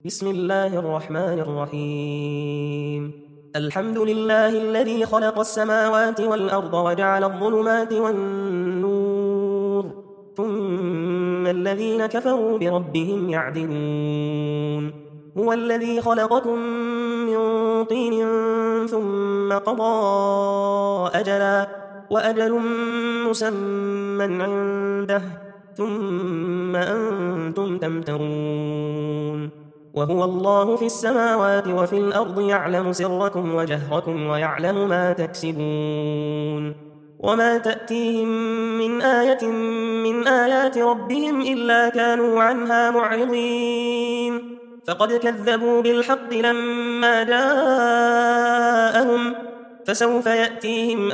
بسم الله الرحمن الرحيم. الحمد لله الذي خلق السماوات والأرض وجعل الظلمات والنور ثم الذين كفروا بربهم يعدلون. هو الذي خلقكم من طين ثم قضى أجلا وأجل مسمى عنده ثم أنتم تمترون. وهو الله في السماوات وفي الأرض يعلم سركم وجهركم ويعلم ما تكسبون. وما تأتيهم من آية من آيات ربهم إلا كانوا عنها معرضين. فقد كذبوا بالحق لما جاءهم فسوف يأتيهم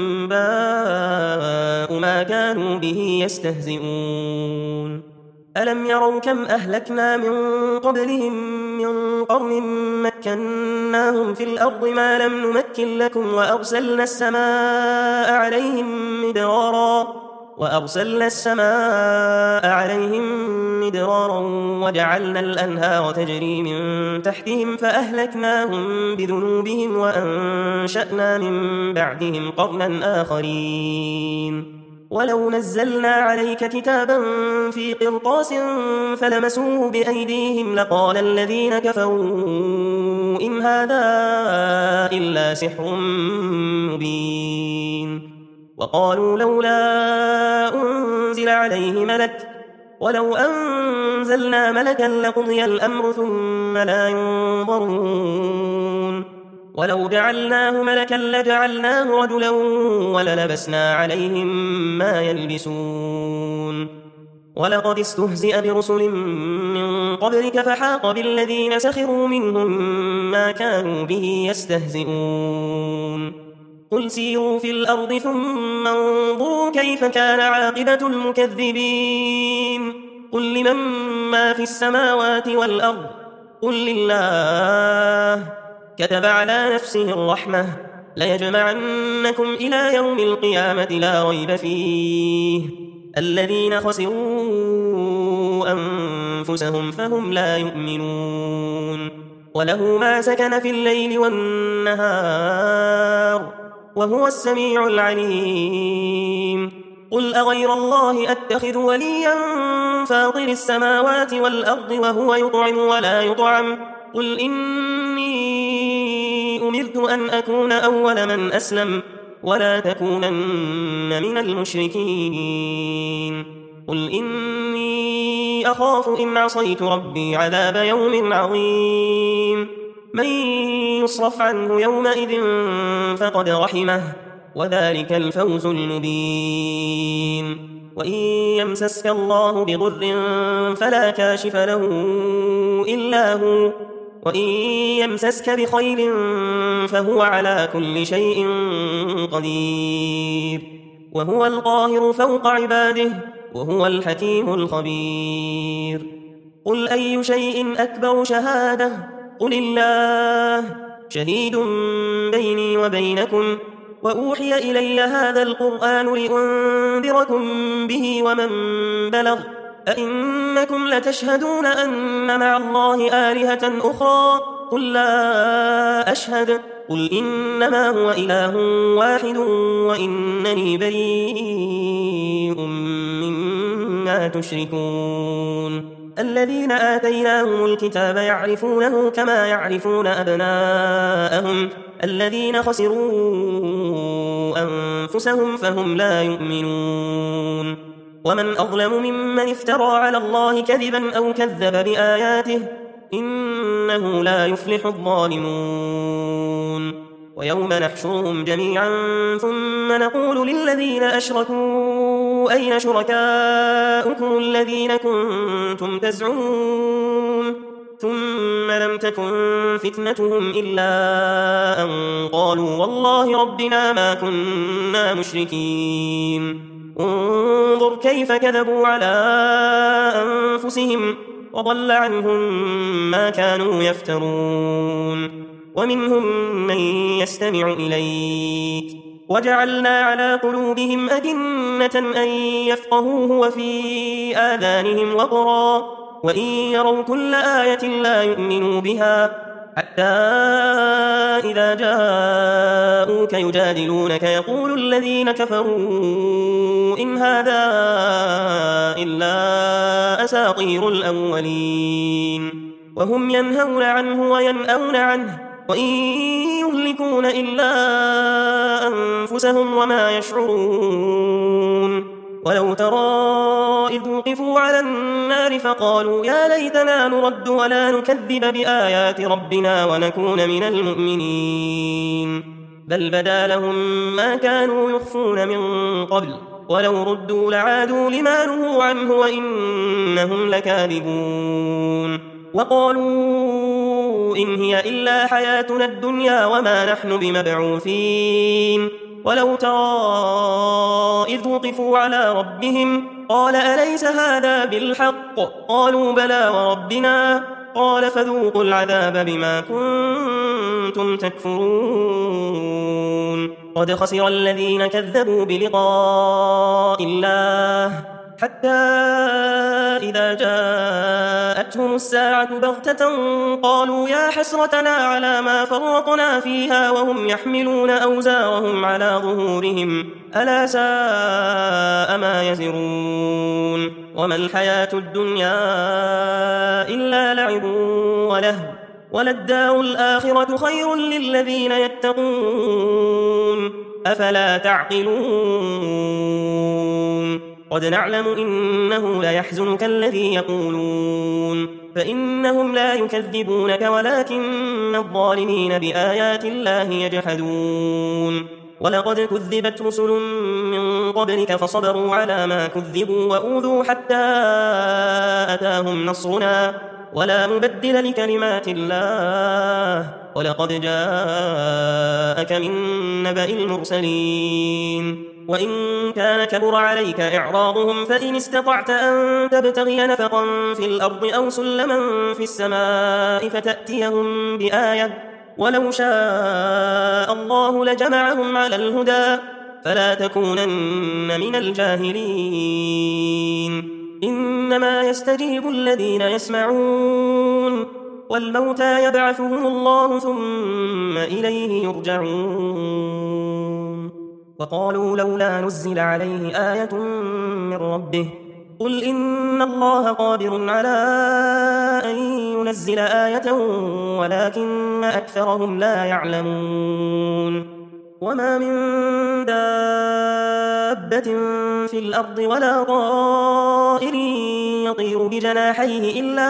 أنباء ما كانوا به يستهزئون. ألم يروا كم أهلكنا من قبلهم من قرن مكناهم في الأرض ما لم نمكن لكم وأرسلنا السماء عليهم مدرارا وجعلنا الأنهار تجري من تحتهم فأهلكناهم بذنوبهم وأنشأنا من بعدهم قرنا آخرين. ولو نزلنا عليك كتابا في قرطاس فلمسوه بأيديهم لقال الذين كفروا إن هذا إلا سحر مبين. وقالوا لولا أنزل عليه ملك ولو أنزلنا ملكا لقضي الأمر ثم لا ينظرون. ولو جعلناه ملكا لجعلناه رجلا وللبسنا عليهم ما يلبسون. ولقد استهزئ برسل من قبلك فحاق بالذين سخروا منهم ما كانوا به يستهزئون. قل سيروا في الأرض ثم انظروا كيف كان عاقبة المكذبين. قل لمن ما في السماوات والأرض قل لله كتب على نفسه الرحمة ليجمعنكم إلى يوم القيامة لا ريب فيه. الذين خسروا أنفسهم فهم لا يؤمنون. وله ما سكن في الليل والنهار وهو السميع العليم. قل أغير الله أتخذ وليا فاطر السماوات والأرض وهو يطعم ولا يطعم. قل إني أمرت أن أكون أول من أسلم ولا تكونن من المشركين. قل إني أخاف إن عصيت ربي عذاب يوم عظيم. من يصرف عنه يومئذ فقد رحمه وذلك الفوز المبين. وإن يمسسك الله بضر فلا كاشف له إلا هو وإن يمسسك بخير فهو على كل شيء قدير. وهو القاهر فوق عباده وهو الحكيم الخبير. قل أي شيء أكبر شهادة قل الله شهيد بيني وبينكم وأوحي إلي هذا القرآن لأنذركم به ومن بلغ أئنكم لتشهدون أن مع الله آلهة أخرى قل لا أشهد قل إنما هو إله واحد وإنني بريء مما تشركون. الذين آتيناهم الكتاب يعرفونه كما يعرفون أبناءهم الذين خسروا أنفسهم فهم لا يؤمنون. ومن أظلم ممن افترى على الله كذبا أو كذب بآياته إنه لا يفلح الظالمون. ويوم نحشرهم جميعا ثم نقول للذين أشركوا أين شركاؤكم الذين كنتم تزعمون ثم لم تكن فتنتهم إلا أن قالوا والله ربنا ما كنا مشركين. انظر كيف كذبوا على أنفسهم وضل عنهم ما كانوا يفترون. ومنهم من يستمع إليك وجعلنا على قلوبهم أكنة أن يفقهوه وفي آذانهم وقرا وإن يروا كل آية لا يؤمنوا بها حتى إذا جاءوك يجادلونك يقول الذين كفروا إن هذا إلا أساطير الأولين وهم ينهون عنه وينأون عنه وإن يهلكون إلا أنفسهم وما يشعرون ولو ترى إذ وقفوا على النار فقالوا يا ليتنا نرد ولا نكذب بآيات ربنا ونكون من المؤمنين بل بدا لهم ما كانوا يخفون من قبل ولو ردوا لعادوا لما نهوا عنه وإنهم لكاذبون وقالوا إن هي إلا حياتنا الدنيا وما نحن بمبعوثين ولو ترى إذ وقفوا على ربهم قال أليس هذا بالحق قالوا بلى وربنا قال فذوقوا العذاب بما كنتم تكفرون قد خسر الذين كذبوا بلقاء الله حتى إذا جاءتهم الساعة بغتة قالوا يا حسرتنا على ما فرطنا فيها وهم يحملون أوزارهم على ظهورهم ألا ساء ما يزرون وما الحياة الدنيا إلا لعب ولهو وللدار الآخرة خير للذين يتقون أفلا تعقلون قد نعلم إنه ليحزنك الذي يقولون فإنهم لا يكذبونك ولكن الظالمين بآيات الله يجحدون ولقد كذبت رسل من قبلك فصبروا على ما كذبوا وأوذوا حتى أتاهم نصرنا ولا مبدل لكلمات الله ولقد جاءك من نبأ المرسلين وإن كان كبر عليك إعراضهم فإن استطعت أن تبتغي نفقا في الأرض أو سلما في السماء فتأتيهم بآية ولو شاء الله لجمعهم على الهدى فلا تكونن من الجاهلين إنما يستجيب الذين يسمعون والموتى يبعثهم الله ثم إليه يرجعون وقالوا لولا نزل عليه آية من ربه قل إن الله قادر على أن ينزل آية ولكن أكثرهم لا يعلمون وما من دابة في الأرض ولا طائر يطير بجناحيه إلا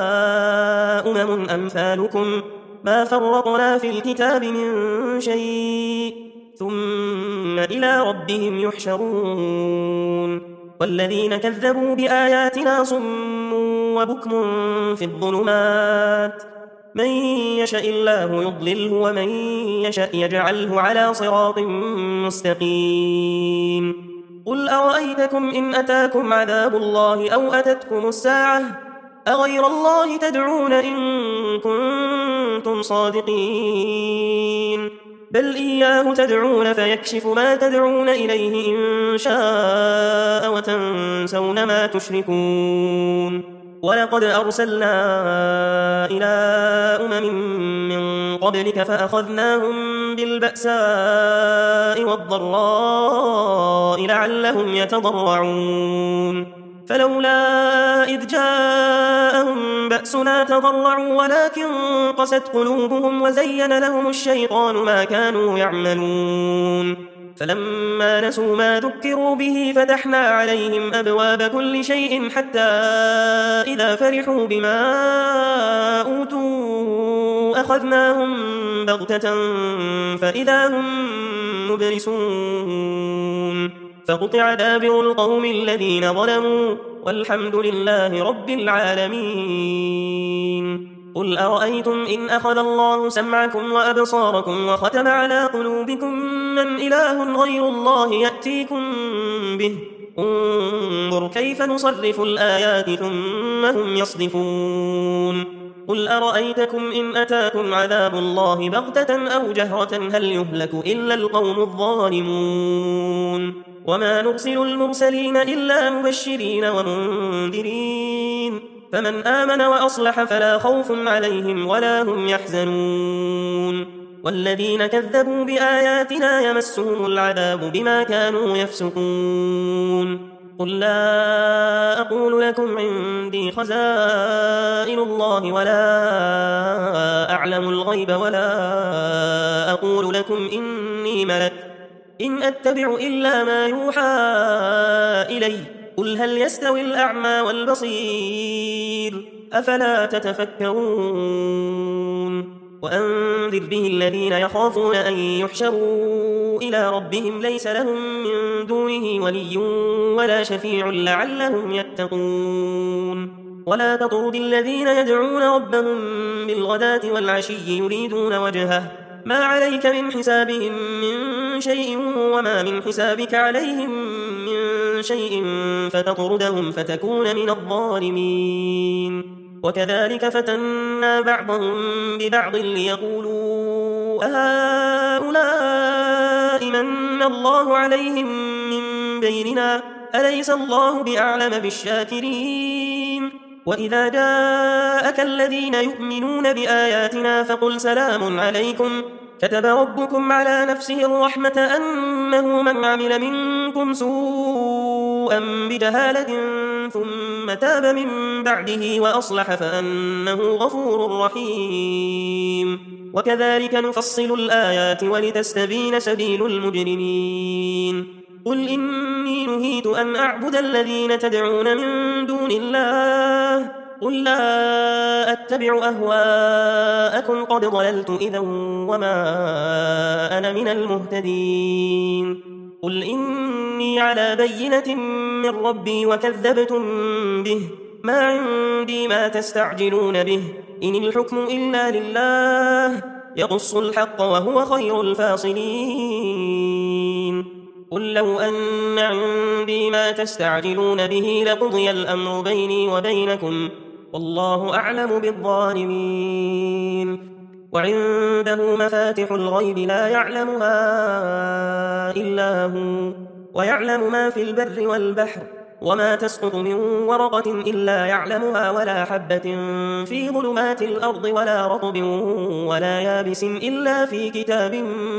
أمثالكم ما فرطنا في الكتاب من شيء ثم إلى ربهم يحشرون والذين كذبوا بآياتنا صم وبكم في الظلمات من يشاء الله يضلله ومن يشاء يجعله على صراط مستقيم قل أرأيتكم إن أتاكم عذاب الله أو أتتكم الساعة أغير الله تدعون إن كنتم صادقين بل إياه تدعون فيكشف ما تدعون إليه إن شاء وتنسون ما تشركون ولقد أرسلنا إلى من قبلك فأخذناهم بالبأساء والضراء لعلهم يتضرعون فلولا إذ جاءهم بأسنا تضرعوا ولكن قست قلوبهم وزين لهم الشيطان ما كانوا يعملون فلما نسوا ما ذكروا به فتحنا عليهم أبواب كل شيء حتى إذا فرحوا بما أوتوا أخذناهم بغتة فإذا هم مبلسون فقطع دابر القوم الذين ظلموا والحمد لله رب العالمين قل أرأيتم إن أخذ الله سمعكم وأبصاركم وختم على قلوبكم من إله غير الله يأتيكم به انظر كيف نصرف الآيات ثم هم يصدفون قل أرأيتكم إن أتاكم عذاب الله بغتة أو جهرة هل يهلك إلا القوم الظالمون وما نرسل المرسلين إلا مبشرين ومنذرين فمن آمن وأصلح فلا خوف عليهم ولا هم يحزنون والذين كذبوا بآياتنا يمسهم العذاب بما كانوا يفسقون قل لا أقول لكم عندي خزائن الله ولا أعلم الغيب ولا أقول لكم إني ملك إن أتبع إلا ما يوحى إلي قل هل يستوي الأعمى والبصير أفلا تتفكرون وأنذر به الذين يخافون أن يحشروا إلى ربهم ليس لهم من دونه ولي ولا شفيع لعلهم يتقون ولا تطرد الذين يدعون ربهم بالغداة والعشي يريدون وجهه ما عليك من حسابهم من شيء وما من حسابك عليهم من شيء فتطردهم فتكون من الظالمين وكذلك فتنا بعضهم ببعض ليقولوا أهؤلاء من الله عليهم من بيننا أليس الله بأعلم بالشاكرين وإذا جاءك الذين يؤمنون بآياتنا فقل سلام عليكم كتب ربكم على نفسه الرحمة أنه من عمل منكم سوءا بجهالة ثم تاب من بعده وأصلح فأنه غفور رحيم وكذلك نفصل الآيات ولتستبين سبيل المجرمين قل إني نهيت أن أعبد الذين تدعون من دون الله قل لا أتبع أهواءكم قد ضللت إذا وما أنا من المهتدين قل إني على بينة من ربي وكذبتم به ما عندي ما تستعجلون به إن الحكم إلا لله يقص الحق وهو خير الفاصلين قل لو أن عندي ما تستعجلون به لقضي الأمر بيني وبينكم والله أعلم بالظالمين وعنده مفاتح الغيب لا يعلمها إلا هو ويعلم ما في البر والبحر وما تسقط من ورقة إلا يعلمها ولا حبة في ظلمات الأرض ولا رطب ولا يابس إلا في كتاب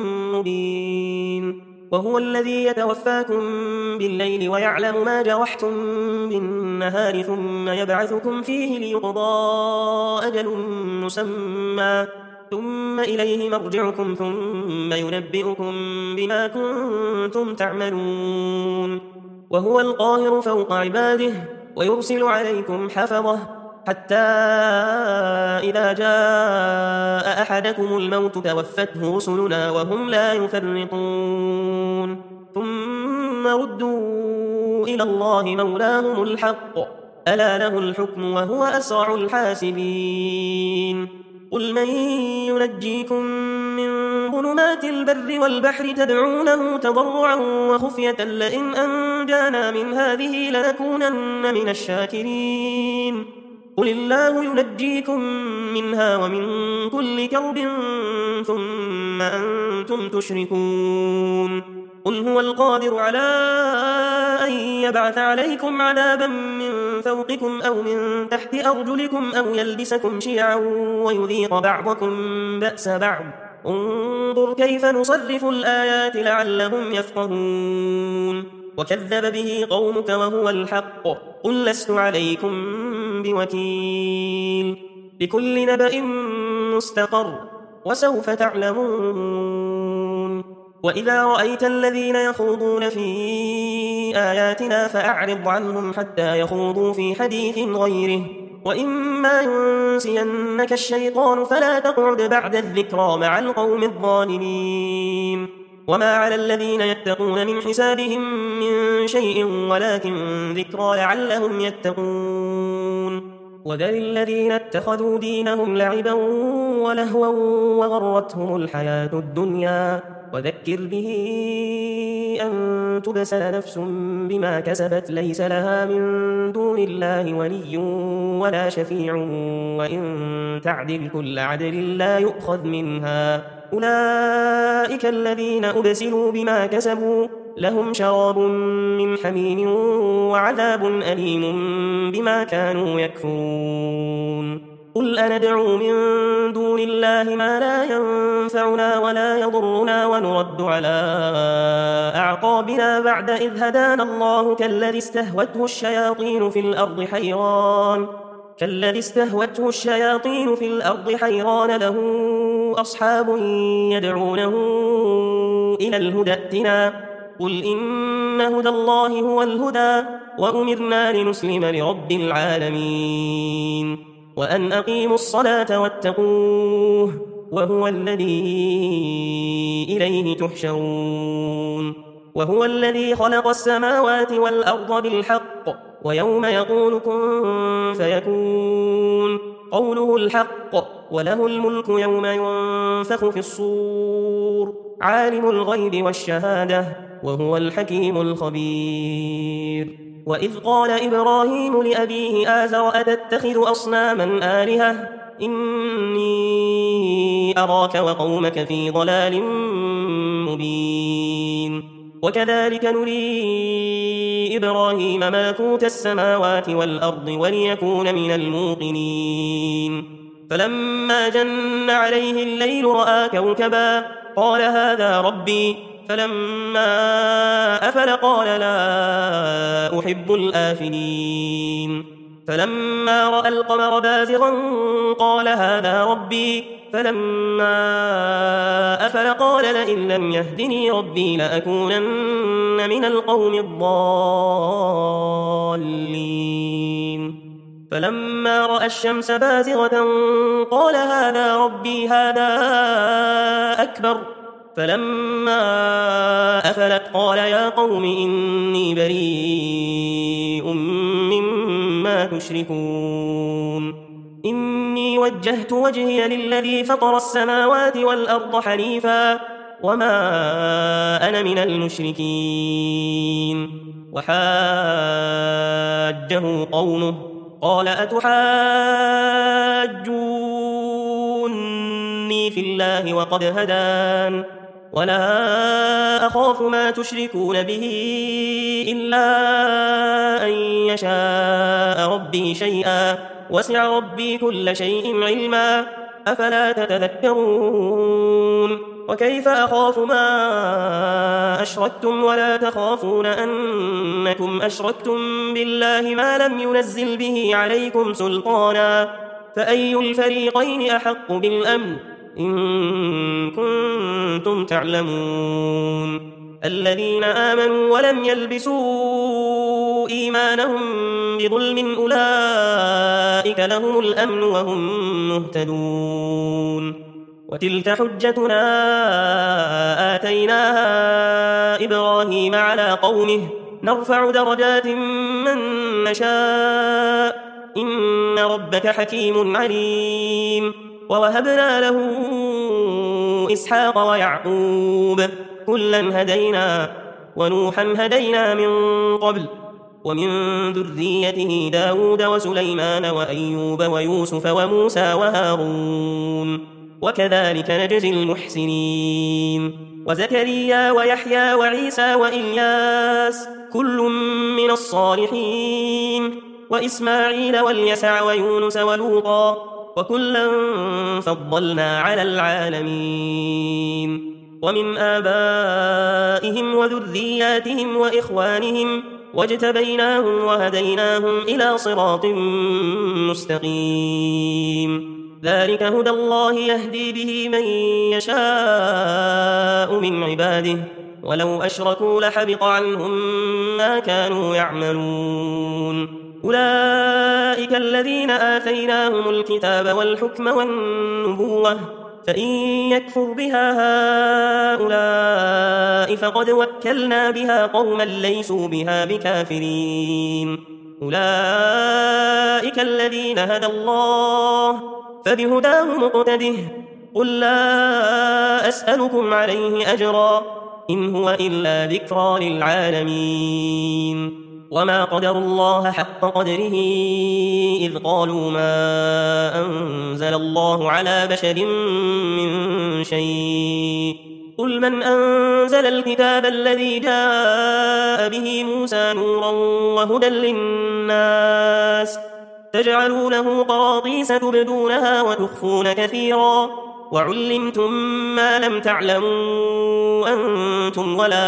مبين وهو الذي يتوفاكم بالليل ويعلم ما جرحتم بالنهار ثم يبعثكم فيه ليقضى أجل مسمى ثم إليه مرجعكم ثم ينبئكم بما كنتم تعملون وهو القاهر فوق عباده ويرسل عليكم حفظه حتى إذا جاء أحدكم الموت توفته رسلنا وهم لا يفرطون ثم ردوا إلى الله مولاهم الحق ألا له الحكم وهو أسرع الحاسبين قل من ينجيكم من ظلمات البر والبحر تدعونه تضرعا وخفية لئن أنجانا من هذه لنكونن من الشاكرين قل الله ينجيكم منها ومن كل كرب ثم أنتم تشركون قل هو القادر على أن يبعث عليكم عذابا من فوقكم أو من تحت أرجلكم أو يلبسكم شيعا ويذيق بعضكم بأس بعض انظر كيف نصرف الآيات لعلهم يفقهون وكذب به قومك وهو الحق قل لست عليكم بوكيل لكل نبأ مستقر وسوف تعلمون وإذا رأيت الذين يخوضون في آياتنا فأعرض عنهم حتى يخوضوا في حديث غيره وإما ينسينك الشيطان فلا تقعد بعد الذكرى مع القوم الظالمين وما على الذين يتقون من حسابهم من شيء ولكن ذكرى لعلهم يتقون وذل الذين اتخذوا دينهم لعبا ولهوا وغرتهم الحياة الدنيا وذكر به أن تبسل نفس بما كسبت ليس لها من دون الله ولي ولا شفيع وإن تعدل كل عدل لا يؤخذ منها أولئك الذين أبسلوا بما كسبوا لهم شراب من حميم وعذاب أليم بما كانوا يكفرون قل أندعو من دون الله ما لا ينفعنا ولا يضرنا ونرد على أعقابنا بعد إذ هدانا الله كالذي استهوته الشياطين في الأرض حيران له أصحاب يدعونه إلى الهدى ائتنا قل إن هدى الله هو الهدى وأمرنا لنسلم لرب العالمين وأن أقيموا الصلاة واتقوه وهو الذي إليه تحشرون وهو الذي خلق السماوات والأرض بالحق ويوم يقول كن فيكون قوله الحق وله الملك يوم ينفخ في الصور عالم الغيب والشهادة وهو الحكيم الخبير وإذ قال إبراهيم لأبيه آزر أتتخذ أصناما آلهة إني أراك وقومك في ضلال مبين وكذلك نري إبراهيم ملكوت السماوات والأرض وليكون من الموقنين فلما جن عليه الليل رأى كوكبا قال هذا ربي فلما أفل قال لا أحب الآفلين فلما رأى القمر بازغا قال هذا ربي فلما أفل قال لئن لم يهدني ربي لأكونن من القوم الضالين فلما رأى الشمس بازغة قال هذا ربي هذا أكبر فلما أفلت قال يا قوم إني بريء مما تشركون إني وجهت وجهي للذي فطر السماوات والأرض حنيفا وما أنا من المشركين وحاجه قومه قال أتحاجوني في الله وقد هدان ولا أخاف ما تشركون به إلا أن يشاء ربي شيئا وسع ربي كل شيء علما أفلا تتذكرون وكيف أخاف ما أشركتم ولا تخافون أنكم أشركتم بالله ما لم ينزل به عليكم سلطانا فأي الفريقين أحق بالأمن إن كنتم تعلمون الذين آمنوا ولم يلبسوا إيمانهم بظلم أولئك لهم الأمن وهم مهتدون وتلك حجتنا آتيناها إبراهيم على قومه نرفع درجات من نشاء إن ربك حكيم عليم ووهبنا له إسحاق ويعقوب كلا هدينا ونوحا هدينا من قبل ومن ذريته داود وسليمان وأيوب ويوسف وموسى وهارون وكذلك نجزي المحسنين وزكريا ويحيى وعيسى وإلياس كل من الصالحين وإسماعيل واليسع ويونس ولوطا وكلا فضلنا على العالمين ومن آبائهم وذرياتهم وإخوانهم واجتبيناهم وهديناهم إلى صراط مستقيم ذلك هدى الله يهدي به من يشاء من عباده ولو أشركوا لحبط عنهم ما كانوا يعملون أولئك الذين آتيناهم الكتاب والحكم والنبوة فإن يكفر بها هؤلاء فقد وكلنا بها قوما ليسوا بها بكافرين أولئك الذين هدى الله فبهداه مقتده قل لا أسألكم عليه أجرا إن هو إلا ذكرى للعالمين وما قدروا الله حق قدره إذ قالوا ما أنزل الله على بشر من شيء قل من أنزل الكتاب الذي جاء به موسى نورا وهدى للناس تجعلونه قراطيس تبدونها وتخفون كثيرا وعلمتم ما لم تعلموا أنتم ولا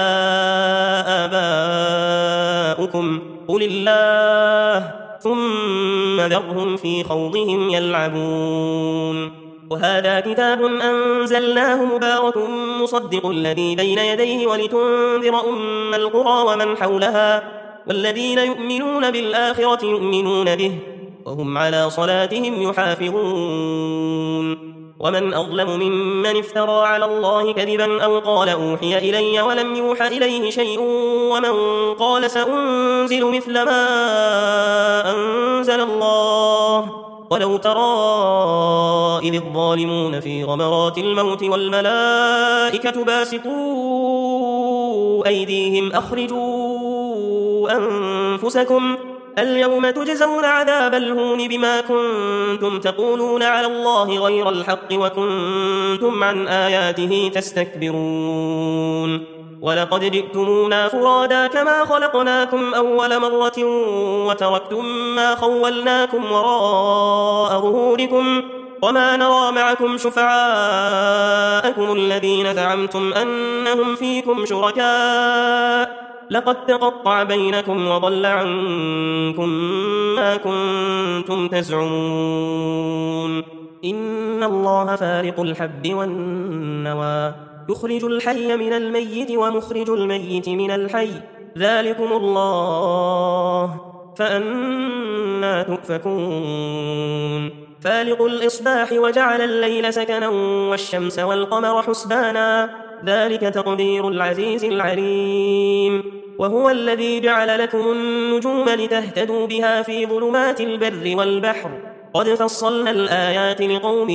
آباؤكم قل الله ثم ذرهم في خوضهم يلعبون وهذا كتاب أنزلناه مبارك مصدق الذي بين يديه ولتنذر أم القرى ومن حولها والذين يؤمنون بالآخرة يؤمنون به وهم على صلاتهم يحافظون ومن أظلم ممن افترى على الله كذبا أو قال أوحي إلي ولم يوحى إليه شيء ومن قال سأنزل مثل ما أنزل الله ولو ترى إذ الظالمون في غمرات الموت والملائكة باسطوا أيديهم أخرجوا أنفسكم اليوم تجزون عذاب الهون بما كنتم تقولون على الله غير الحق وكنتم عن آياته تستكبرون ولقد جئتمونا فرادا كما خلقناكم أول مرة وتركتم ما خولناكم وراء ظهوركم وما نرى معكم شفعاءكم الذين زعمتم أنهم فيكم شركاء لقد تقطع بينكم وضل عنكم ما كنتم تزعمون إن الله فارق الحب والنوى يخرج الحي من الميت ومخرج الميت من الحي ذلكم الله فأنى تؤفكون فالق الإصباح وجعل الليل سكنا والشمس والقمر حسبانا ذلك تقدير العزيز العليم وهو الذي جعل لكم النجوم لتهتدوا بها في ظلمات البر والبحر قد فصلنا الآيات لقوم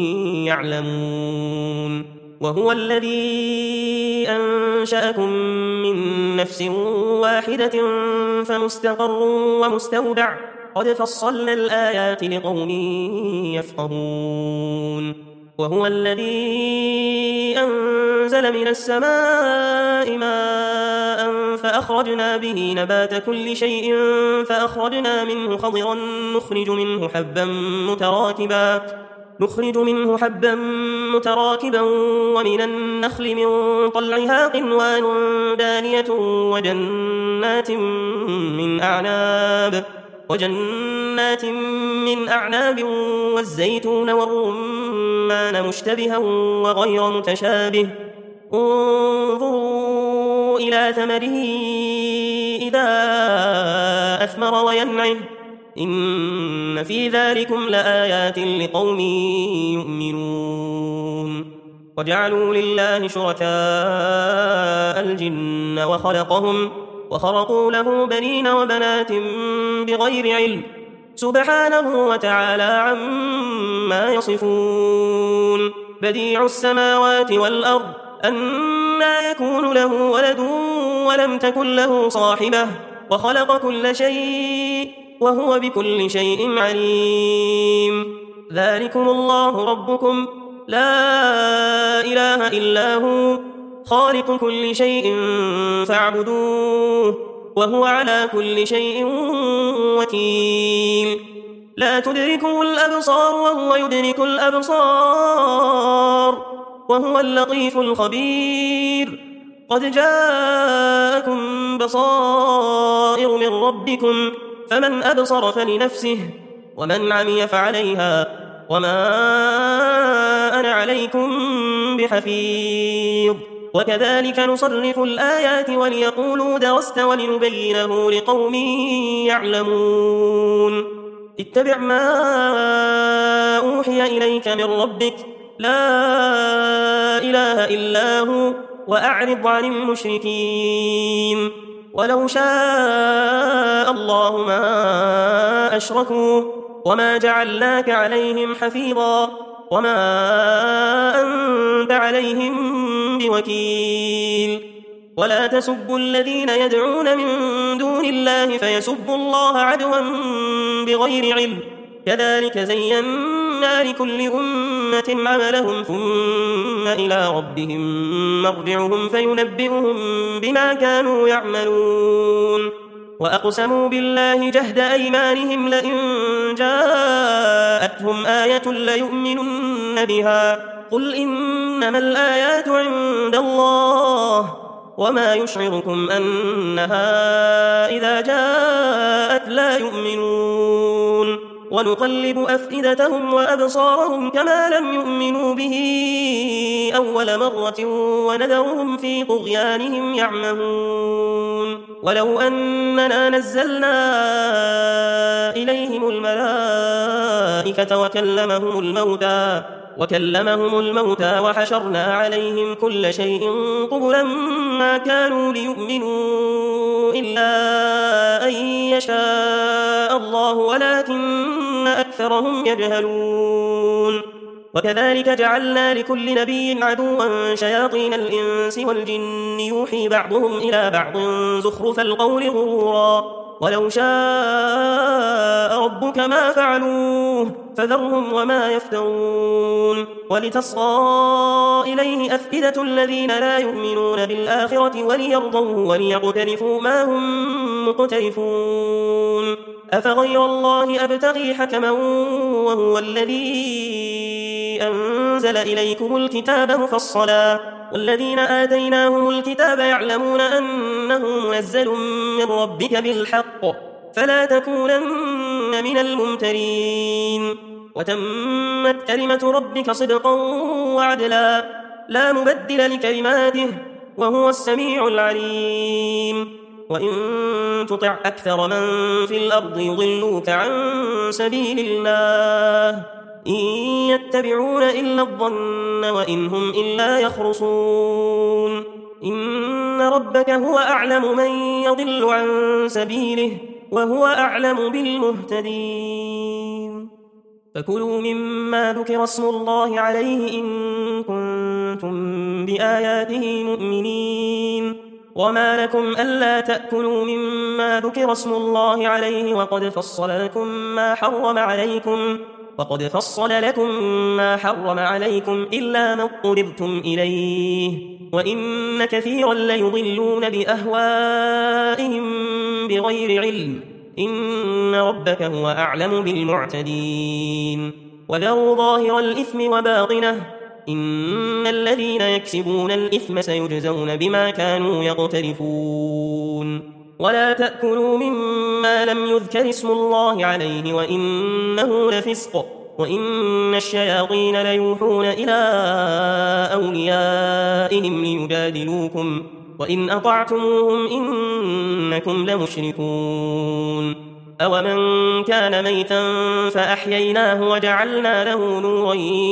يعلمون وهو الذي أنشأكم من نفس واحدة فمستقر ومستودع قد فصلنا الآيات لقوم يفقهون وهو الذي أنزل من السماء ماء فأخرجنا به نبات كل شيء فأخرجنا منه خضرا نخرج منه حبا متراكبا ومن النخل من طلعها قنوان دانية وجنات من أعناب والزيتون والرمان مشتبها وغير متشابه انظروا إلى ثمره إذا أثمر وينعه إن في ذلكم لآيات لقوم يؤمنون وجعلوا لله شركاء الجن وخرقوا له بنين وبنات بغير علم سبحانه وتعالى عما يصفون بديع السماوات والأرض أنى يكون له ولد ولم تكن له صاحبة وخلق كل شيء وهو بكل شيء عليم ذلكم الله ربكم لا إله إلا هو خالق كل شيء فاعبدوه وهو على كل شيء وكيل لا تدركه الأبصار وهو يدرك الأبصار وهو اللطيف الخبير قد جاءكم بصائر من ربكم فمن أبصر فلنفسه ومن عمي فعليها وما أنا عليكم بحفيظ وكذلك نصرف الآيات وليقولوا درست ولنبينه لقوم يعلمون اتبع ما أوحي إليك من ربك لا إله إلا هو وأعرض عن المشركين ولو شاء الله ما أشركوا وما جعلناك عليهم حفيظا وما أنت عليهم بوكيل ولا تسبوا الذين يدعون من دون الله فيسبوا الله عدوا بغير علم كذلك زينا لكل أمة أمة عملهم ثم إلى ربهم مرجعهم فينبئهم بما كانوا يعملون وأقسموا بالله جهد أيمانهم لئن جاءتهم آية ليؤمنن بها قل إنما الآيات عند الله وما يشعركم أنها إذا جاءت لا يؤمنون ونقلب أفئدتهم وأبصارهم كما لم يؤمنوا به أول مرة ونذرهم في طغيانهم يعمهون ولو أننا نزلنا إليهم الملائكة وكلمهم الموتى وحشرنا عليهم كل شيء قبلا ما كانوا ليؤمنوا إلا أن يشاء الله ولكن أكثرهم يجهلون وكذلك جعلنا لكل نبي عدوا شياطين الإنس والجن يوحي بعضهم إلى بعض زخرف القول غرورا ولو شاء ربك ما فعلوه فذرهم وما يفترون ولتصغى إليه أفئدة الذين لا يؤمنون بالآخرة وليرضوه وليقترفوا ما هم مقترفون أفغير الله أبتغي حكما وهو الذي أنزل إليكم الكتاب مفصلا والذين آتيناهم الكتاب يعلمون أنه منزل من ربك بالحق فلا تكونن من الممترين وتمت كلمة ربك صدقا وعدلا لا مبدل لكلماته وهو السميع العليم وإن تطع أكثر من في الأرض يضلوك عن سبيل الله إن يتبعون إلا الظن وإن هم إلا يخرصون إن ربك هو أعلم من يضل عن سبيله وهو أعلم بالمهتدين فكلوا مما ذكر اسم الله عليه إن كنتم بآياته مؤمنين وما لكم ألا تأكلوا مما ذكر اسم الله عليه وقد فصل لكم ما حرم عليكم إلا ما اضطررتم إليه وإن كثيرا ليضلون بأهوائهم بغير علم إن ربك هو أعلم بالمعتدين وذروا ظاهر الإثم وباطنه إن الذين يكسبون الإثم سيجزون بما كانوا يقترفون ولا تأكلوا مما لم يذكر اسم الله عليه وإنه لفسق وإن الشياطين ليوحون إلى أوليائهم ليجادلوكم وإن أطعتموهم إنكم لمشركون أومن كان ميتا فأحييناه وجعلنا له نورا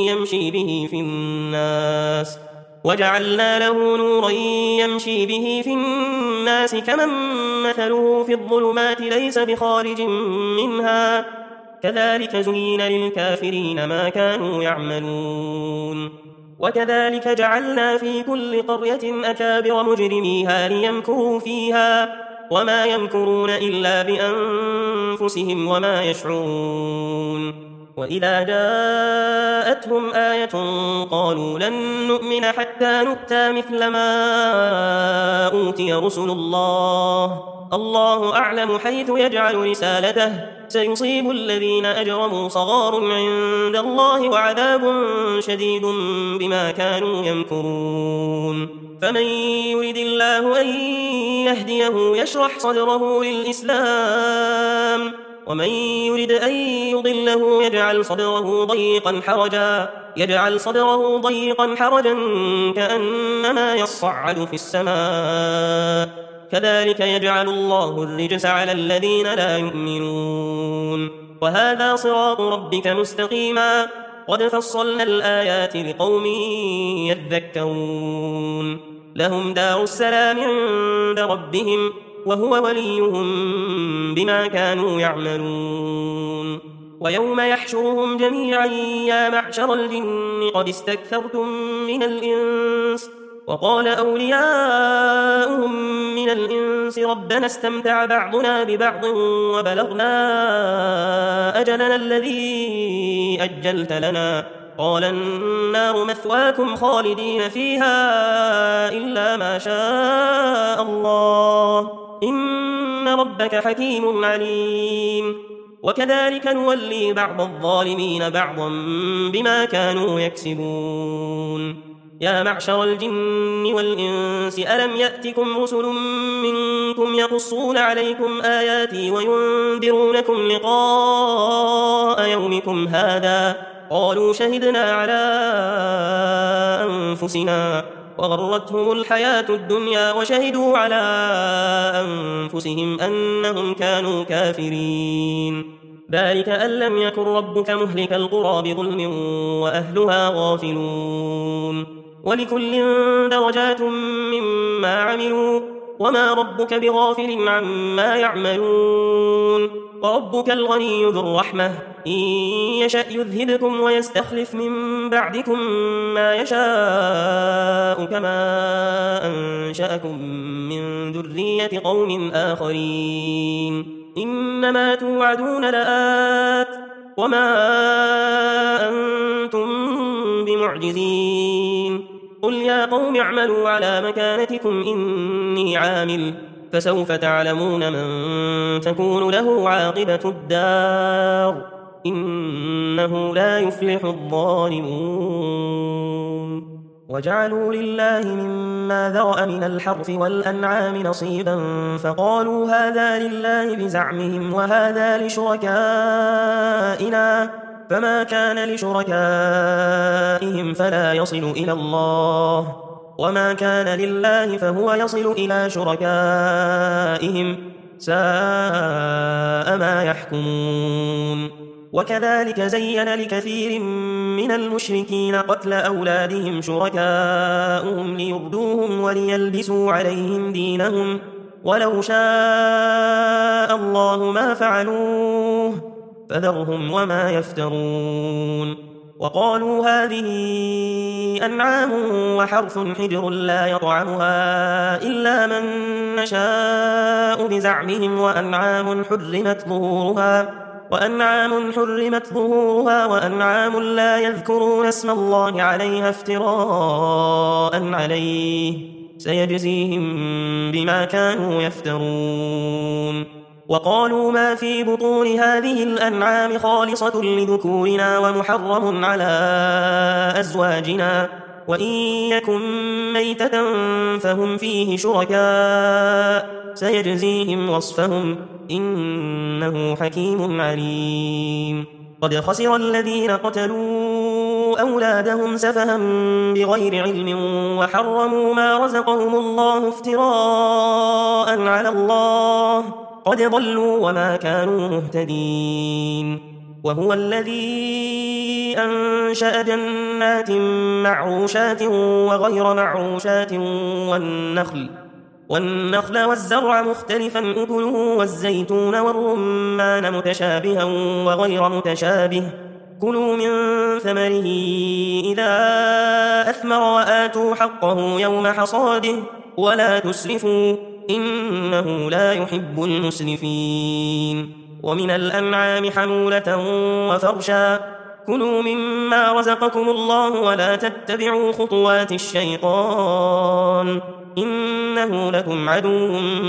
يمشي به في الناس كمن مثله في الظلمات ليس بخارج منها كذلك زين للكافرين ما كانوا يعملون وكذلك جعلنا في كل قرية أكابر مجرميها ليمكروا فيها وما يمكرون إلا بأنفسهم وما يشعرون وإذا جاءتهم آية قالوا لن نؤمن حتى نؤتى مثل ما أوتي رسل الله أعلم حيث يجعل رسالته سيصيب الذين أجرموا صغار عند الله وعذاب شديد بما كانوا يمكرون فمن يرد الله أن يهديه يشرح صدره للإسلام ومن يرد أن يضله يجعل صدره ضيقا حرجا كأنما يصعد في السماء كذلك يجعل الله الرجس على الذين لا يؤمنون وهذا صراط ربك مستقيما قد فصلنا الآيات لقوم يذكرون لهم دار السلام عند ربهم وهو وليهم بما كانوا يعملون ويوم يحشرهم جميعا يا معشر الجن قد استكثرتم من الإنس وقال أولياؤهم من الإنس ربنا استمتع بعضنا ببعض وبلغنا أجلنا الذي أجلت لنا قال النار مثواكم خالدين فيها إلا ما شاء الله إن ربك حكيم عليم وكذلك نولي بعض الظالمين بعضا بما كانوا يكسبون يا معشر الجن والإنس ألم يأتكم رسل منكم يقصون عليكم آياتي وينذرونكم لقاء يومكم هذا قالوا شهدنا على أنفسنا وغرتهم الحياة الدنيا وشهدوا على أنفسهم أنهم كانوا كافرين ذلك أن لم يكن ربك مهلك القرى بظلم وأهلها غافلون ولكل درجات مما عملوا وما ربك بغافل عما يعملون وربك الغني ذو الرحمة إن يشأ يذهبكم ويستخلف من بعدكم ما يشاء كما أنشأكم من ذرية قوم آخرين إنما توعدون لآت وما أنتم بمعجزين قل يا قوم اعملوا على مكانتكم إني عامل فسوف تعلمون من تكون له عاقبة الدار إنه لا يفلح الظالمون وجعلوا لله مما ذرأ من الحرث والأنعام نصيبا فقالوا هذا لله بزعمهم وهذا لشركائنا فما كان لشركائهم فلا يصل إلى الله وما كان لله فهو يصل إلى شركائهم ساء ما يحكمون وكذلك زين لكثير من المشركين قتل أولادهم شركاؤهم ليردوهم وليلبسوا عليهم دينهم ولو شاء الله ما فعلوه فذرهم وما يفترون وقالوا هذه أنعام وحرث حجر لا يطعمها إلا من نشاء بزعمهم وأنعام حرمت ظهورها وأنعام لا يذكرون اسم الله عليها افتراء عليه سيجزيهم بما كانوا يفترون وقالوا ما في بطون هذه الأنعام خالصة لذكورنا ومحرم على أزواجنا وإن يكن ميتة فهم فيه شركاء سيجزيهم وصفهم إنه حكيم عليم قد خسر الذين قتلوا أولادهم سفها بغير علم وحرموا ما رزقهم الله افتراء على الله قد ضلوا وما كانوا مهتدين وهو الذي أنشأ جنات معروشات وغير معروشات والنخل والزرع مختلفا أكله والزيتون والرمان متشابها وغير متشابه كلوا من ثمره إذا أثمر وآتوا حقه يوم حصاده ولا تسرفوا إنه لا يحب المسرفين ومن الأنعام حمولة وفرشا كلوا مما رزقكم الله ولا تتبعوا خطوات الشيطان إنه لكم عدو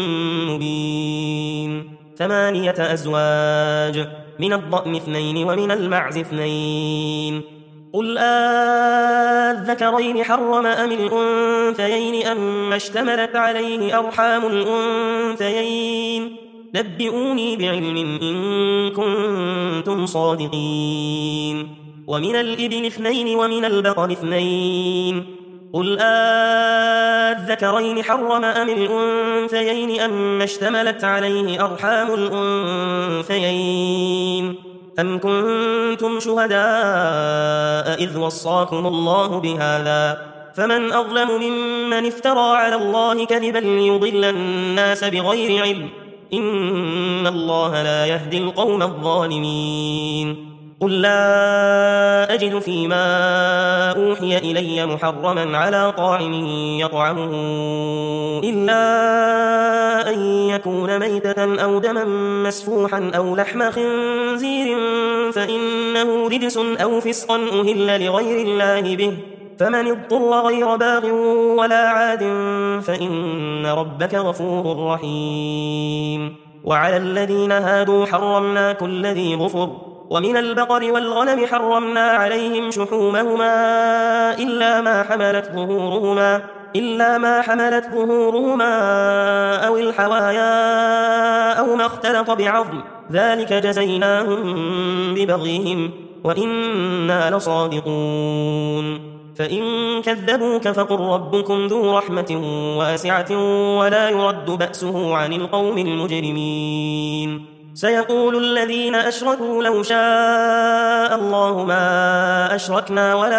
مبين 8 أزواج من الضأن 2 ومن المعز 2 قل الذكرين حرم أم الأنثيين أما اشتملت عليه أرحام الأنثيين نبئوني بعلم إن كنتم صادقين ومن الإبل 2 ومن البقر 2 قل الذكرين حرم أم الأنثيين أما اشتملت عليه أرحام الأنثيين أم كنتم شهداء إذ وصاكم الله بهذا فمن أظلم ممن افترى على الله كذبا ليضل الناس بغير علم إن الله لا يهدي القوم الظالمين قل لا أجد فيما أوحي إلي محرما على طاعم يطعمه إلا أن يكون ميتة أو دما مسفوحا أو لحم خنزير فإنه رجس أو فسقا أهل لغير الله به فمن اضطر غير باغ ولا عاد فإن ربك غفور رحيم. وعلى الذين هادوا حرمنا كل ذي ظفر ومن البقر والغنم حرمنا عليهم شحومهما إلا ما حملت ظهورهما أو الحوايا أو ما اختلط بعظم ذلك جزيناهم ببغيهم وإنا لصادقون. فإن كذبوك فقل ربكم ذو رحمة واسعة ولا يرد بأسه عن القوم المجرمين. سيقول الذين أشركوا لو شاء الله ما أشركنا ولا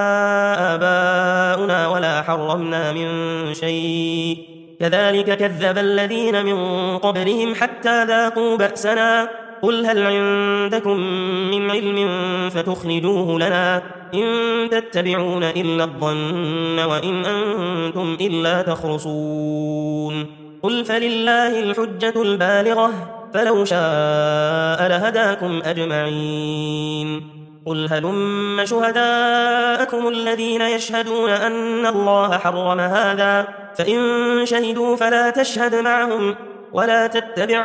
آباؤنا ولا حرمنا من شيء كذلك كذب الذين من قبلهم حتى ذاقوا بأسنا قل هل عندكم من علم فتخرجوه لنا إن تتبعون إلا الظن وإن أنتم إلا تخرصون. قل فلله الحجة البالغة فلو شاء لهداكم أجمعين. قل هلم شهداءكم الذين يشهدون أن الله حرم هذا فإن شهدوا فلا تشهد معهم ولا تتبع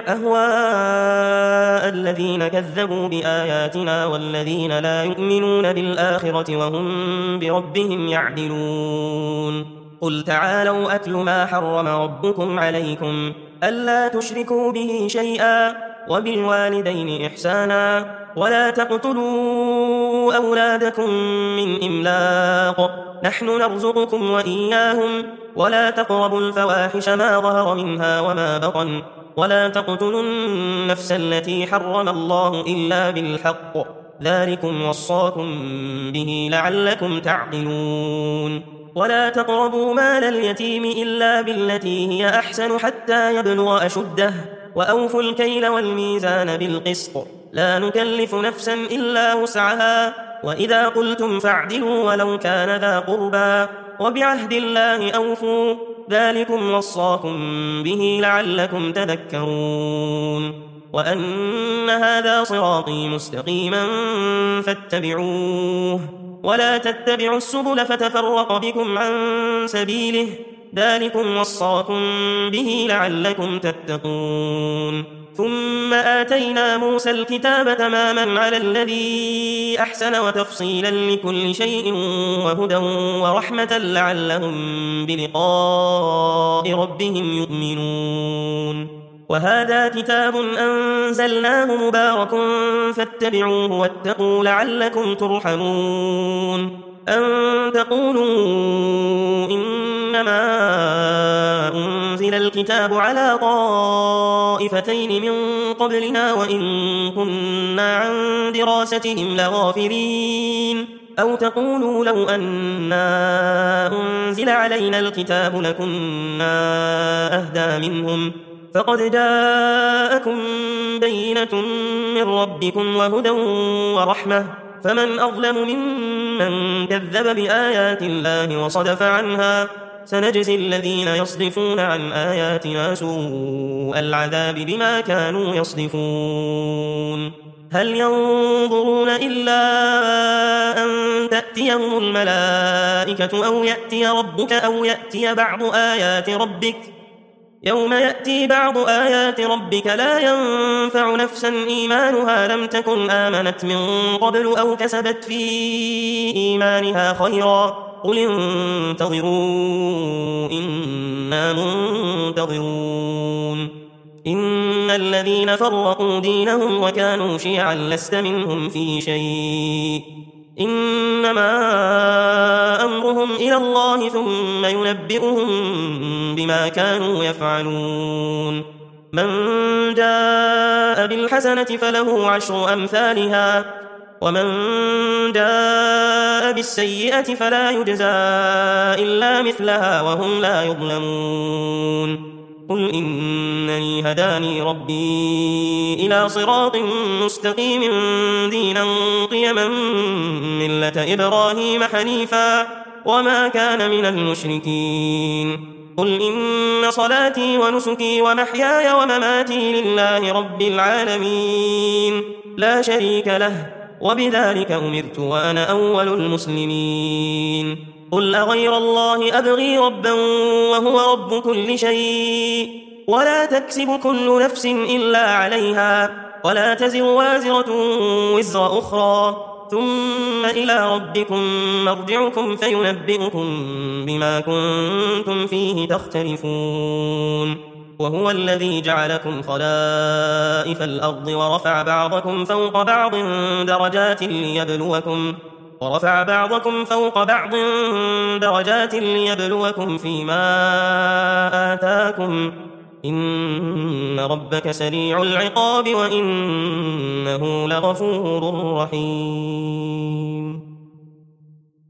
أهواء الذين كذبوا بآياتنا والذين لا يؤمنون بالآخرة وهم بربهم يعدلون. قل تعالوا أتل ما حرم ربكم عليكم ألا تشركوا به شيئا وبالوالدين إحسانا ولا تقتلوا أولادكم من إملاق نحن نرزقكم وإياهم ولا تقربوا الفواحش ما ظهر منها وما بطن ولا تقتلوا النفس التي حرم الله إلا بالحق ذلكم وصاكم به لعلكم تعقلون. ولا تقربوا مال اليتيم إلا بالتي هي أحسن حتى يبلغ أشده وأوفوا الكيل والميزان بالقسط لا نكلف نفسا إلا وسعها وإذا قلتم فاعدلوا ولو كان ذا قربى وبعهد الله أوفوا ذلكم وصاكم به لعلكم تذكرون. وأن هذا صراطي مستقيما فاتبعوه ولا تتبعوا السبل فتفرق بكم عن سبيله ذلكم وصاكم به لعلكم تتقون. ثم آتينا موسى الكتاب تماما على الذي أحسن وتفصيلا لكل شيء وهدى ورحمة لعلهم بلقاء ربهم يؤمنون. وهذا كتاب أنزلناه مبارك فاتبعوه واتقوا لعلكم ترحمون. أن تقولوا إنما أنزل الكتاب على طائفتين من قبلنا وإن كنا عن دراستهم لغافلين أو تقولوا لو أنا أنزل علينا الكتاب لكنا أهدى منهم فقد جاءكم بينة من ربكم وهدى ورحمة فمن أظلم ممن كذب بآيات الله وصدف عنها سنجزي الذين يصدفون عن آياتنا سوء العذاب بما كانوا يصدفون. هل ينظرون إلا أن تأتيهم الملائكة أو يأتي ربك أو يأتي بعض آيات ربك يوم يأتي بعض آيات ربك لا ينفع نفسا إيمانها لم تكن آمنت من قبل أو كسبت في إيمانها خيرا قل انتظروا إنا منتظرون. إن الذين فرقوا دينهم وكانوا شيعا لست منهم في شيء إنما أمرهم إلى الله ثم ينبئهم بما كانوا يفعلون. من جاء بالحسنة فله 10 أمثالها ومن جاء بالسيئة فلا يجزى إلا مثلها وهم لا يظلمون. قل إنني هداني ربي إلى صراط مستقيم دينا قيما ملة إبراهيم حنيفا وما كان من المشركين قل إن صلاتي ونسكي ومحياي ومماتي لله رب العالمين لا شريك له وبذلك أمرت وأنا أول المسلمين قل أغير الله أبغي ربا وهو رب كل شيء ولا تكسب كل نفس إلا عليها ولا تزر وازرة وزر أخرى ثم إلى ربكم مرجعكم فينبئكم بما كنتم فيه تختلفون وهو الذي جعلكم خلائف الأرض ورفع بعضكم فوق بعض درجات ليبلوكم فيما آتاكم إن ربك سريع العقاب وإنه لغفور رحيم